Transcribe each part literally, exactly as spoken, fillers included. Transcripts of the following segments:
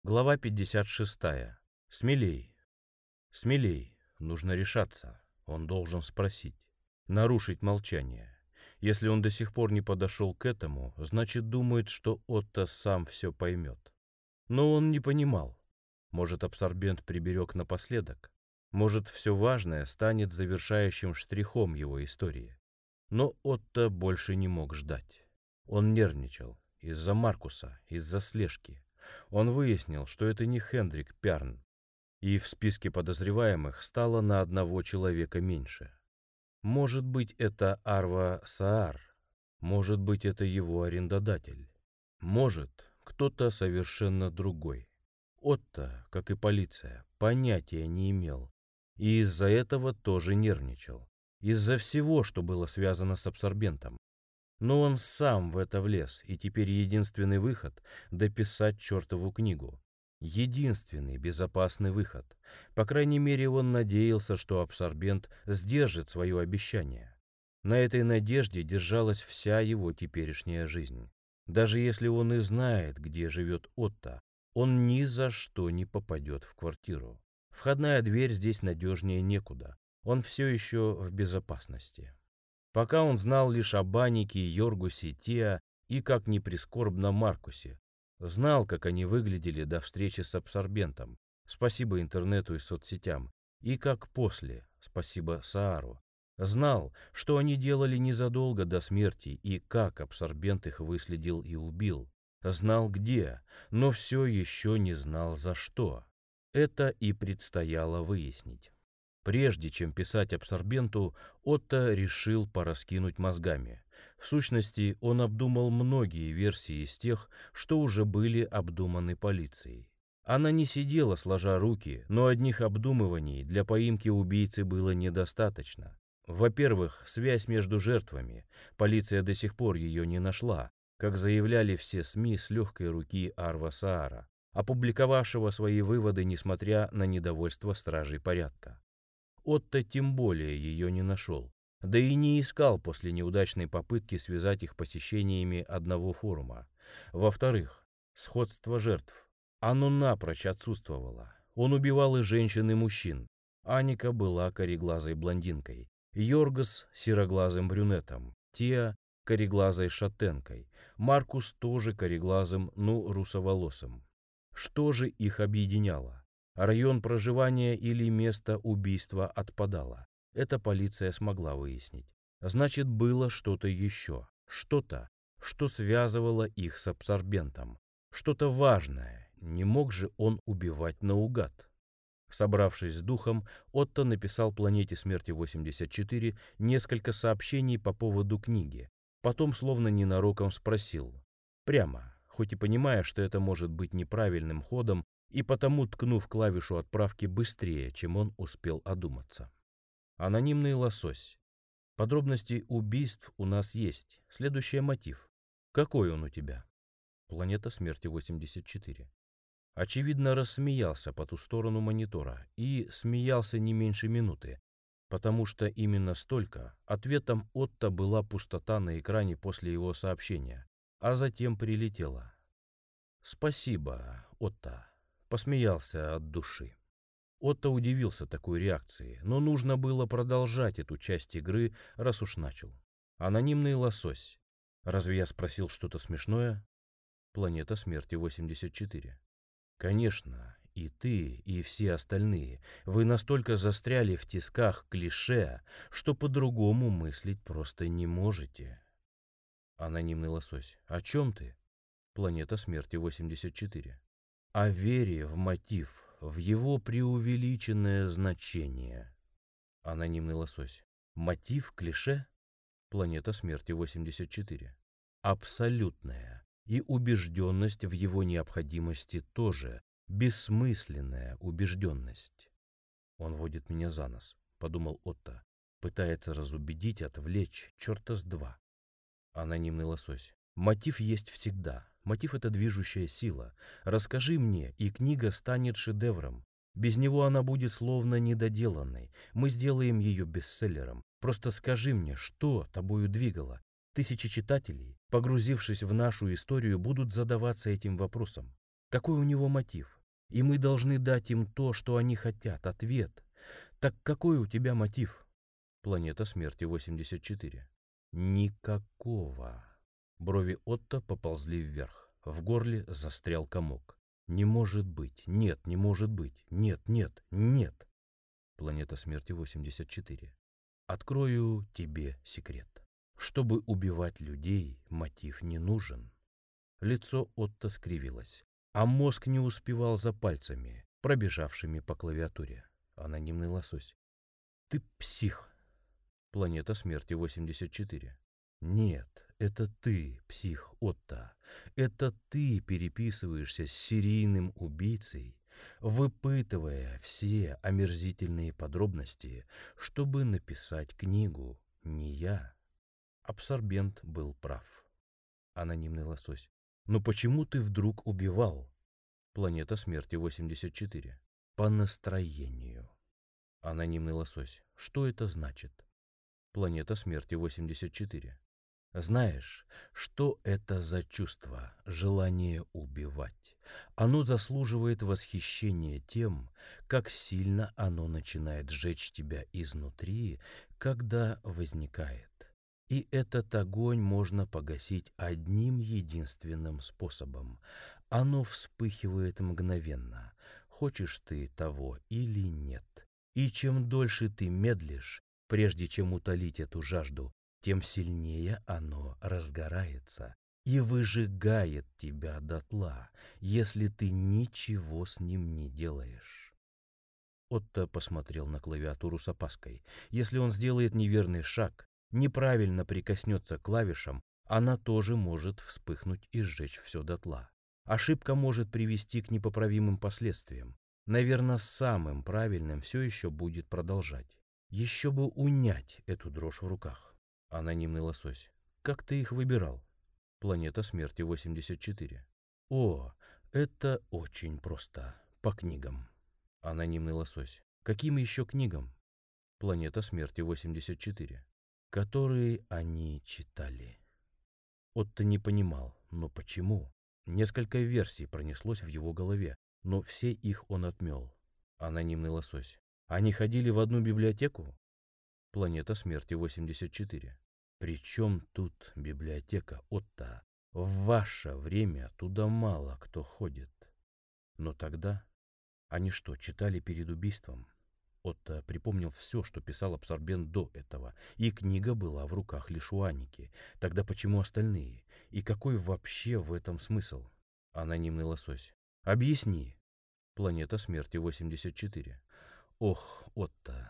Глава пятьдесят шестая. Смелей. Смелей. Нужно решаться. Он должен спросить. Нарушить молчание. Если он до сих пор не подошел к этому, значит думает, что Отто сам все поймет. Но он не понимал. Может, абсорбент приберег напоследок? Может, все важное станет завершающим штрихом его истории? Но Отто больше не мог ждать. Он нервничал из-за Маркуса, из-за слежки. Он выяснил, что это не Хендрик Пярн, и в списке подозреваемых стало на одного человека меньше. Может быть, это Арва Саар, может быть, это его арендодатель, может, кто-то совершенно другой. Отто, как и полиция, понятия не имел, и из-за этого тоже нервничал, из-за всего, что было связано с абсорбентом. Но он сам в это влез, и теперь единственный выход — дописать чертову книгу. Единственный безопасный выход. По крайней мере, он надеялся, что абсорбент сдержит свое обещание. На этой надежде держалась вся его теперешняя жизнь. Даже если он и знает, где живет Отто, он ни за что не попадет в квартиру. Входная дверь здесь надежнее некуда. Он все еще в безопасности. Пока он знал лишь о Баннике, Йоргусе, Теа и, как ни прискорбно, Маркусе. Знал, как они выглядели до встречи с абсорбентом, спасибо интернету и соцсетям, и как после, спасибо Саару. Знал, что они делали незадолго до смерти и как абсорбент их выследил и убил. Знал где, но все еще не знал за что. Это и предстояло выяснить. Прежде чем писать абсорбенту, Отто решил пораскинуть мозгами. В сущности, он обдумал многие версии из тех, что уже были обдуманы полицией. Она не сидела сложа руки, но одних обдумываний для поимки убийцы было недостаточно. Во-первых, связь между жертвами. Полиция до сих пор ее не нашла, как заявляли все СМИ с легкой руки Арва Саара, опубликовавшего свои выводы, несмотря на недовольство стражей порядка. Отто тем более ее не нашел, да и не искал после неудачной попытки связать их посещениями одного форума. Во-вторых, сходство жертв. Оно напрочь отсутствовало. Он убивал и женщин, и мужчин. Аника была кореглазой блондинкой, Йоргас — сероглазым брюнетом, Теа — кореглазой шатенкой, Маркус тоже кореглазым, ну, русоволосым. Что же их объединяло? Район проживания или место убийства отпадало. Это полиция смогла выяснить. Значит, было что-то еще. Что-то, что связывало их с абсорбентом. Что-то важное. Не мог же он убивать наугад. Собравшись с духом, Отто написал «Планете смерти восемьдесят четыре» несколько сообщений по поводу книги. Потом, словно ненароком, спросил. Прямо, хоть и понимая, что это может быть неправильным ходом, и потому ткнув клавишу отправки быстрее, чем он успел одуматься. Анонимный лосось. Подробности убийств у нас есть. Следующий мотив. Какой он у тебя? Планета смерти восемьдесят четыре. Очевидно, рассмеялся по ту сторону монитора и смеялся не меньше минуты, потому что именно столько ответом Отто была пустота на экране после его сообщения, а затем прилетела. Спасибо, Отто. Посмеялся от души. Отто удивился такой реакции, но нужно было продолжать эту часть игры, раз уж начал. Анонимный лосось. Разве я спросил что-то смешное? Планета смерти восемьдесят четыре. Конечно, и ты, и все остальные, вы настолько застряли в тисках клише, что по-другому мыслить просто не можете. Анонимный лосось. О чем ты? Планета смерти восемьдесят четыре. О вере в мотив, в его преувеличенное значение. Анонимный лосось. Мотив клише? Планета смерти восемьдесят четыре. Абсолютная. И убежденность в его необходимости тоже. Бессмысленная убежденность. Он водит меня за нос, подумал Отто. Пытается разубедить, отвлечь, черта с два. Анонимный лосось. Мотив есть всегда. Мотив — это движущая сила. Расскажи мне, и книга станет шедевром. Без него она будет словно недоделанной. Мы сделаем ее бестселлером. Просто скажи мне, что тобою двигало? Тысячи читателей, погрузившись в нашу историю, будут задаваться этим вопросом. Какой у него мотив? И мы должны дать им то, что они хотят, ответ. Так какой у тебя мотив? Планета смерти восемьдесят четыре. Никакого. Брови Отто поползли вверх. В горле застрял комок. Не может быть, нет, не может быть, нет, нет, нет. Планета смерти восемьдесят четыре. Открою тебе секрет. Чтобы убивать людей, мотив не нужен. Лицо Отто скривилось, а мозг не успевал за пальцами, пробежавшими по клавиатуре. Анонимный лосось. Ты псих. Планета смерти восемьдесят четыре. Нет, это ты, псих Отто. Это ты переписываешься с серийным убийцей, выпытывая все омерзительные подробности, чтобы написать книгу. Не я. Абсорбент был прав. Анонимный лосось. Но почему ты вдруг убивал? Планета смерти восемьдесят четыре. По настроению. Анонимный лосось. Что это значит? Планета смерти восемьдесят четыре. Знаешь, что это за чувство, желание убивать? Оно заслуживает восхищения тем, как сильно оно начинает сжечь тебя изнутри, когда возникает. И этот огонь можно погасить одним единственным способом. Оно вспыхивает мгновенно, хочешь ты того или нет. И чем дольше ты медлишь, прежде чем утолить эту жажду, тем сильнее оно разгорается и выжигает тебя дотла, если ты ничего с ним не делаешь. Отто посмотрел на клавиатуру с опаской. Если он сделает неверный шаг, неправильно прикоснется к клавишам, она тоже может вспыхнуть и сжечь все дотла. Ошибка может привести к непоправимым последствиям. Наверное, самым правильным все еще будет продолжать. Еще бы унять эту дрожь в руках. Анонимный лосось. Как ты их выбирал? Планета смерти восемьдесят четыре. О, это очень просто. По книгам. Анонимный лосось. Каким еще книгам? Планета смерти восемьдесят четыре. Которые они читали. Отто не понимал, но почему? Несколько версий пронеслось в его голове, но все их он отмел. Анонимный лосось. Они ходили в одну библиотеку? Планета смерти восемьдесят четыре. Причем тут библиотека, Отто? В ваше время туда мало кто ходит. Но тогда они что, читали перед убийством? Отто припомнил все, что писал абсорбент до этого, и книга была в руках лишь у Аники. Тогда почему остальные? И какой вообще в этом смысл? Анонимный лосось. Объясни. Планета смерти восемьдесят четыре. Ох, Отто,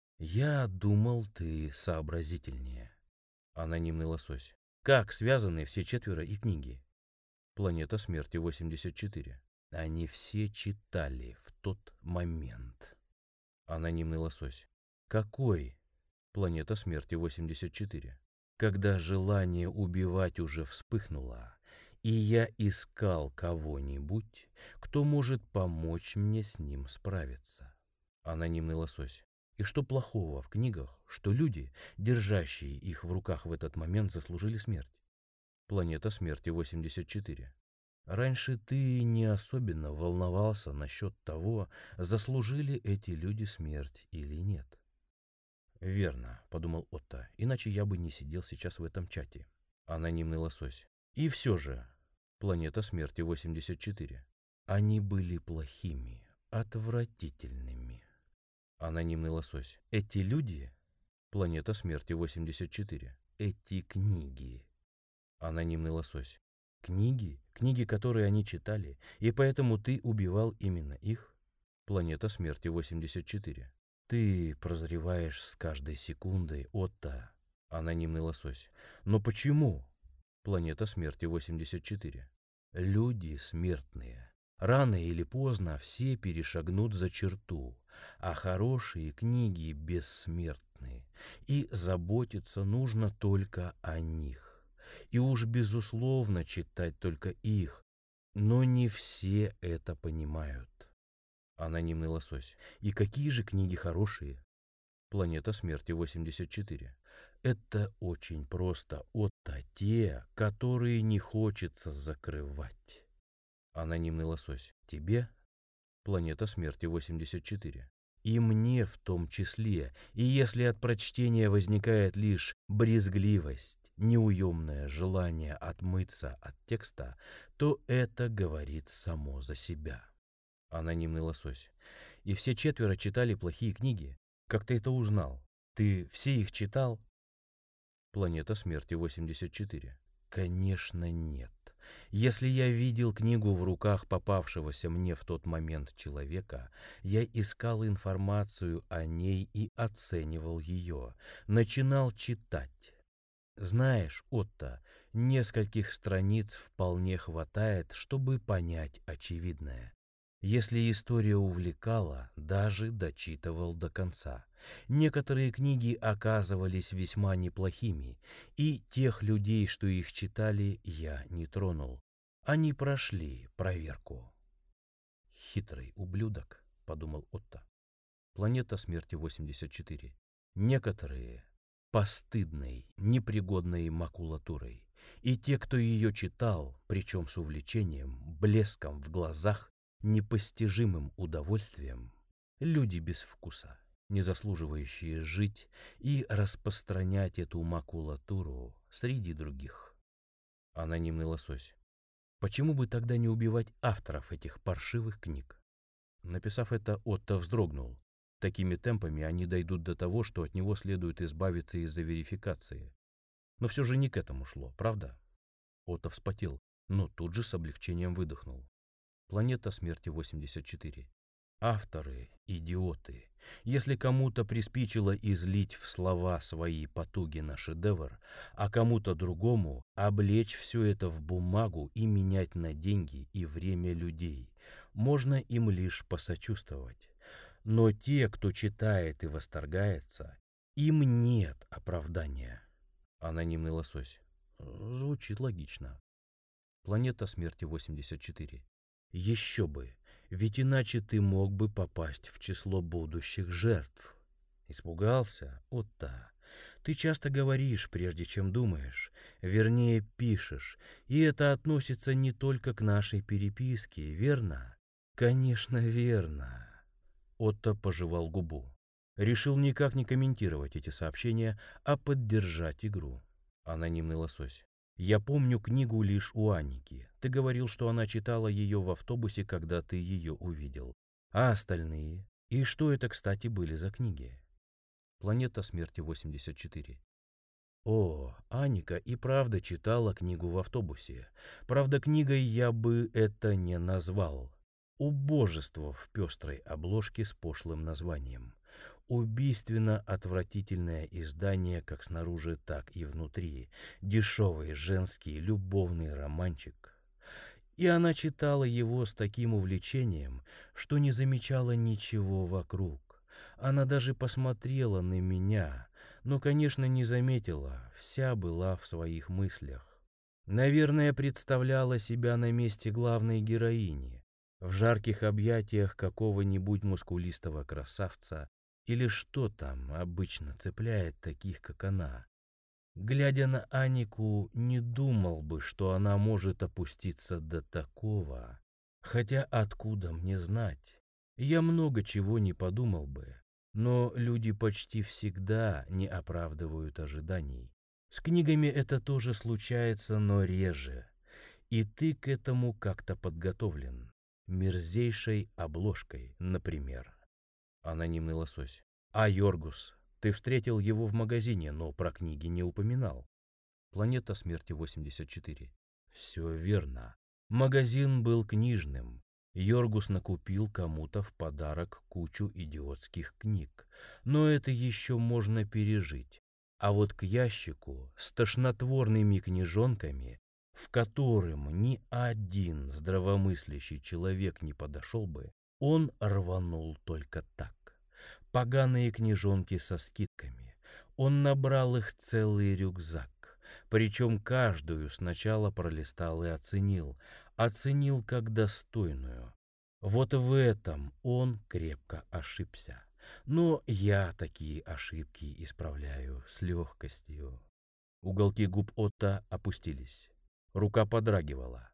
я думал, ты сообразительнее. Анонимный лосось. Как связаны все четверо и книги? Планета смерти восемьдесят четыре. Они все читали в тот момент. Анонимный лосось. Какой? Планета смерти восемьдесят четыре. Когда желание убивать уже вспыхнуло, и я искал кого-нибудь, кто может помочь мне с ним справиться. Анонимный лосось. И что плохого в книгах, что люди, держащие их в руках в этот момент, заслужили смерть? Планета смерти восемьдесят четыре. Раньше ты не особенно волновался насчет того, заслужили эти люди смерть или нет. Верно, подумал Отто, иначе я бы не сидел сейчас в этом чате. Анонимный лосось. И все же, планета смерти восемьдесят четыре. Они были плохими, отвратительными. Анонимный лосось. Эти люди, планета смерти восемьдесят четыре. Эти книги. Анонимный лосось. Книги, книги, которые они читали, и поэтому ты убивал именно их? Планета смерти восемьдесят четыре. Ты прозреваешь с каждой секундой, Отто. Анонимный лосось. Но почему? Планета смерти восемьдесят четыре. Люди смертные. Рано или поздно все перешагнут за черту, а хорошие книги бессмертны, и заботиться нужно только о них. И уж безусловно читать только их, но не все это понимают. Анонимный лосось. И какие же книги хорошие? Планета смерти восемьдесят четыре. Это очень просто, Отто, те, которые не хочется закрывать. Анонимный лосось. Тебе? Планета смерти восемьдесят четыре. И мне в том числе, и если от прочтения возникает лишь брезгливость, неуемное желание отмыться от текста, то это говорит само за себя. Анонимный лосось. И все четверо читали плохие книги. Как ты это узнал? Ты все их читал? Планета смерти восемьдесят четыре. Конечно, нет. Если я видел книгу в руках попавшегося мне в тот момент человека, я искал информацию о ней и оценивал ее, начинал читать. Знаешь, Отто, нескольких страниц вполне хватает, чтобы понять очевидное. Если история увлекала, даже дочитывал до конца. Некоторые книги оказывались весьма неплохими, и тех людей, что их читали, я не тронул. Они прошли проверку. «Хитрый ублюдок», — подумал Отто. Планета смерти восемьдесят четыре. Некоторые постыдной, непригодной макулатурой. И те, кто ее читал, причем с увлечением, блеском в глазах, непостижимым удовольствием, люди без вкуса, не заслуживающие жить и распространять эту макулатуру среди других. Анонимный лосось. Почему бы тогда не убивать авторов этих паршивых книг? Написав это, Отто вздрогнул. Такими темпами они дойдут до того, что от него следует избавиться из-за верификации. Но все же не к этому шло, правда? Отто вспотел, но тут же с облегчением выдохнул. Планета смерти восемьдесят четыре. Авторы – идиоты. Если кому-то приспичило излить в слова свои потуги на шедевр, а кому-то другому облечь все это в бумагу и менять на деньги и время людей, можно им лишь посочувствовать. Но те, кто читает и восторгается, им нет оправдания. Анонимный лосось. Звучит логично. Планета смерти восемьдесят четыре. Еще бы, ведь иначе ты мог бы попасть в число будущих жертв. Испугался, Отто? Ты часто говоришь, прежде чем думаешь, вернее пишешь, и это относится не только к нашей переписке, верно? Конечно, верно. Отто пожевал губу. Решил никак не комментировать эти сообщения, а поддержать игру. Анонимный лосось. Я помню книгу лишь у Аники. Ты говорил, что она читала ее в автобусе, когда ты ее увидел. А остальные? И что это, кстати, были за книги? Планета смерти восемьдесят четыре. О, Аника и правда читала книгу в автобусе. Правда, книгой я бы это не назвал. Убожество в пестрой обложке с пошлым названием. Убийственно-отвратительное издание как снаружи, так и внутри. Дешевый женский любовный романчик. И она читала его с таким увлечением, что не замечала ничего вокруг. Она даже посмотрела на меня, но, конечно, не заметила, вся была в своих мыслях. Наверное, представляла себя на месте главной героини, в жарких объятиях какого-нибудь мускулистого красавца, или что там обычно цепляет таких, как она. Глядя на Анику, не думал бы, что она может опуститься до такого. Хотя откуда мне знать? Я много чего не подумал бы. Но люди почти всегда не оправдывают ожиданий. С книгами это тоже случается, но реже. И ты к этому как-то подготовлен. Мерзейшей обложкой, например. Анонимный лосось. А Йоргус? Ты встретил его в магазине, но про книги не упоминал. Планета смерти восемьдесят четыре. Все верно. Магазин был книжным. Йоргус накупил кому-то в подарок кучу идиотских книг. Но это еще можно пережить. А вот к ящику с тошнотворными книжонками, в которым ни один здравомыслящий человек не подошел бы, он рванул только так. Поганые книжонки со скидками. Он набрал их целый рюкзак. Причем каждую сначала пролистал и оценил. Оценил как достойную. Вот в этом он крепко ошибся. Но я такие ошибки исправляю с легкостью. Уголки губ Отто опустились. Рука подрагивала.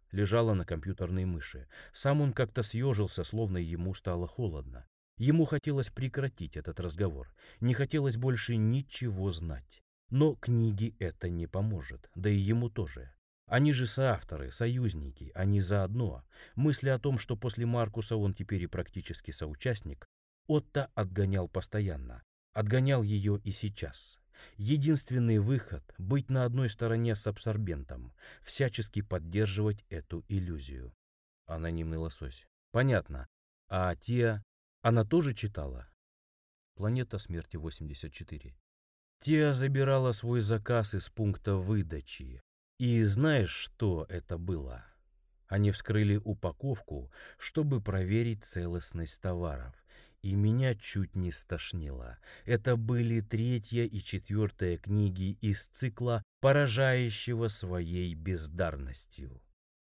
лежала на компьютерной мыши. Сам он как-то съежился, словно ему стало холодно. Ему хотелось прекратить этот разговор. Не хотелось больше ничего знать. Но книге это не поможет, да и ему тоже. Они же соавторы, союзники, они заодно. Мысли о том, что после Маркуса он теперь и практически соучастник, Отто отгонял постоянно. Отгонял ее и сейчас. Единственный выход — быть на одной стороне с абсорбентом, всячески поддерживать эту иллюзию. Анонимный лосось. Понятно. А Тия, она тоже читала? Планета смерти восемьдесят четыре. Тия забирала свой заказ из пункта выдачи. И знаешь, что это было? Они вскрыли упаковку, чтобы проверить целостность товаров. И меня чуть не стошнило. Это были третья и четвертая книги из цикла, поражающего своей бездарностью.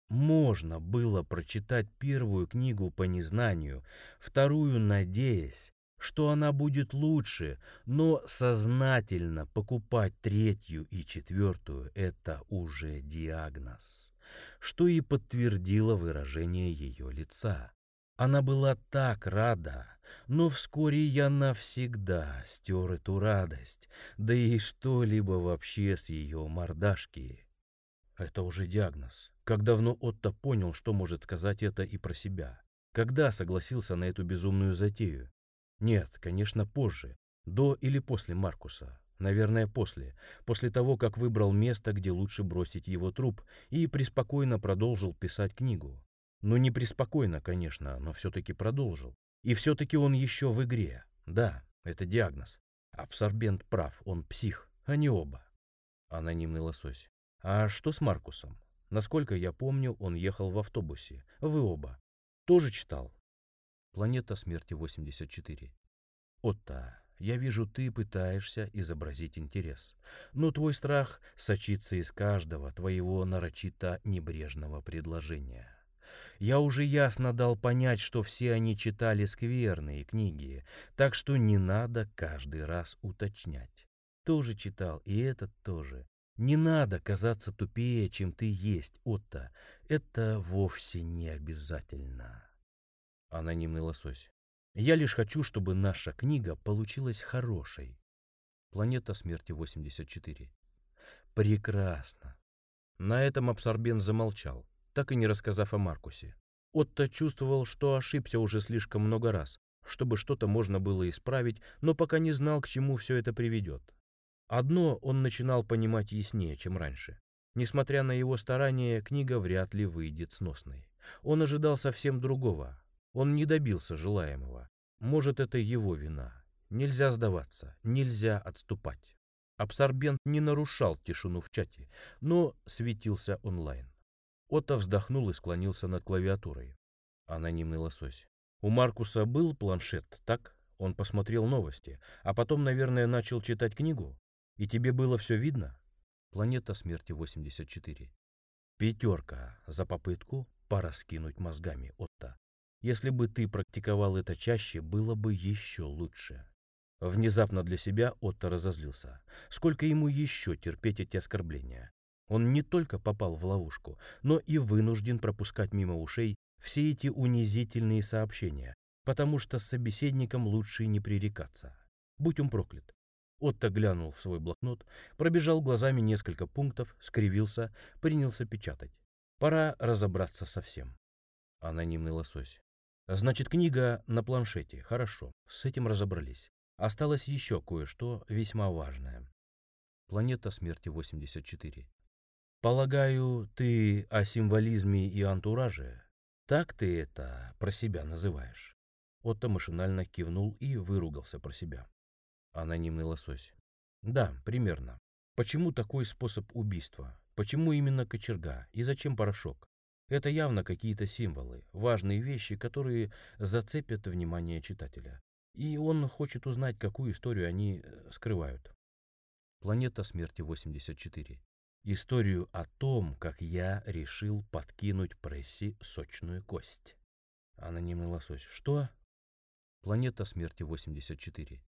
Можно было прочитать первую книгу по незнанию, вторую, надеясь, что она будет лучше, но сознательно покупать третью и четвертую — это уже диагноз, что и подтвердило выражение ее лица. Она была так рада, но вскоре я навсегда стер эту радость, да и что-либо вообще с ее мордашки. Это уже диагноз. Как давно Отто понял, что может сказать это и про себя? Когда согласился на эту безумную затею? Нет, конечно, позже. До или после Маркуса. Наверное, после. После того, как выбрал место, где лучше бросить его труп, и преспокойно продолжил писать книгу. Ну, не преспокойно, конечно, но все-таки продолжил. И все-таки он еще в игре. Да, это диагноз. Абсорбент прав, он псих, они оба. Анонимный лосось. А что с Маркусом? Насколько я помню, он ехал в автобусе. Вы оба. Тоже читал? Планета смерти восемьдесят четыре. Отто, я вижу, ты пытаешься изобразить интерес. Но твой страх сочится из каждого твоего нарочито небрежного предложения. Я уже ясно дал понять, что все они читали скверные книги, так что не надо каждый раз уточнять. Тоже читал, и этот тоже. Не надо казаться тупее, чем ты есть, Отто. Это вовсе не обязательно. Анонимный лосось. Я лишь хочу, чтобы наша книга получилась хорошей. Планета смерти восемьдесят четыре. Прекрасно. На этом абсорбент замолчал, так и не рассказав о Маркусе. Отто чувствовал, что ошибся уже слишком много раз, чтобы что-то можно было исправить, но пока не знал, к чему все это приведет. Одно он начинал понимать яснее, чем раньше. Несмотря на его старания, книга вряд ли выйдет сносной. Он ожидал совсем другого. Он не добился желаемого. Может, это его вина. Нельзя сдаваться, нельзя отступать. Абсорбент не нарушал тишину в чате, но светился онлайн. Отто вздохнул и склонился над клавиатурой. Анонимный лосось. У Маркуса был планшет, так? Он посмотрел новости, а потом, наверное, начал читать книгу? И тебе было все видно? Планета смерти восемьдесят четыре. Пятерка за попытку пораскинуть мозгами, Отто. Если бы ты практиковал это чаще, было бы еще лучше. Внезапно для себя Отто разозлился. Сколько ему еще терпеть эти оскорбления? Он не только попал в ловушку, но и вынужден пропускать мимо ушей все эти унизительные сообщения, потому что с собеседником лучше не пререкаться. Будь он проклят. Отто глянул в свой блокнот, пробежал глазами несколько пунктов, скривился, принялся печатать. Пора разобраться со всем. Анонимный лосось. Значит, книга на планшете. Хорошо, с этим разобрались. Осталось еще кое-что весьма важное. Планета смерти восемьдесят четыре. Полагаю, ты о символизме и антураже? Так ты это про себя называешь? Отто машинально кивнул и выругался про себя. Анонимный лосось. Да, примерно. Почему такой способ убийства? Почему именно кочерга? И зачем порошок? Это явно какие-то символы, важные вещи, которые зацепят внимание читателя. И он хочет узнать, какую историю они скрывают. Планета смерти восемьдесят четыре. Историю о том, как я решил подкинуть прессе сочную кость. Анонимный лосось. Что? Планета смерти восемьдесят четыре.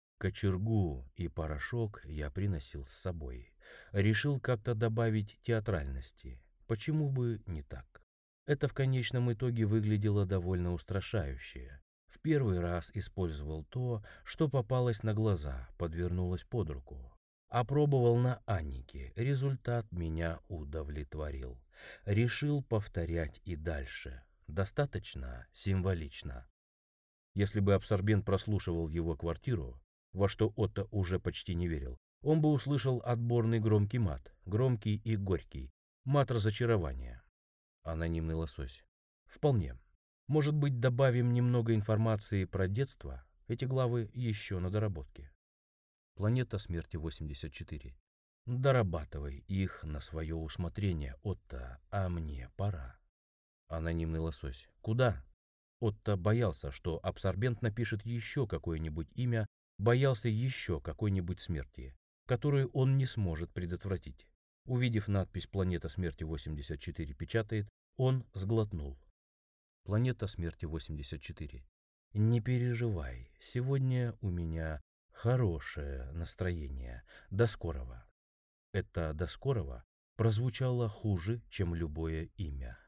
Кочергу и порошок я приносил с собой. Решил как-то добавить театральности. Почему бы не так? Это в конечном итоге выглядело довольно устрашающе. В первый раз использовал то, что попалось на глаза, подвернулось под руку. Опробовал на Аннике, результат меня удовлетворил. Решил повторять и дальше. Достаточно символично. Если бы абсорбент прослушивал его квартиру, во что Отто уже почти не верил, он бы услышал отборный громкий мат, громкий и горький, мат разочарования. Анонимный лосось. Вполне. Может быть, добавим немного информации про детство? Эти главы еще на доработке. Планета смерти восемьдесят четыре. Дорабатывай их на свое усмотрение, Отто, а мне пора. Анонимный лосось. Куда? Отто боялся, что абсорбент напишет еще какое-нибудь имя, боялся еще какой-нибудь смерти, которую он не сможет предотвратить. Увидев надпись «Планета смерти восемьдесят четыре» печатает, он сглотнул. Планета смерти восемьдесят четыре. Не переживай, сегодня у меня хорошее настроение. До скорого. Это «до скорого» прозвучало хуже, чем любое имя.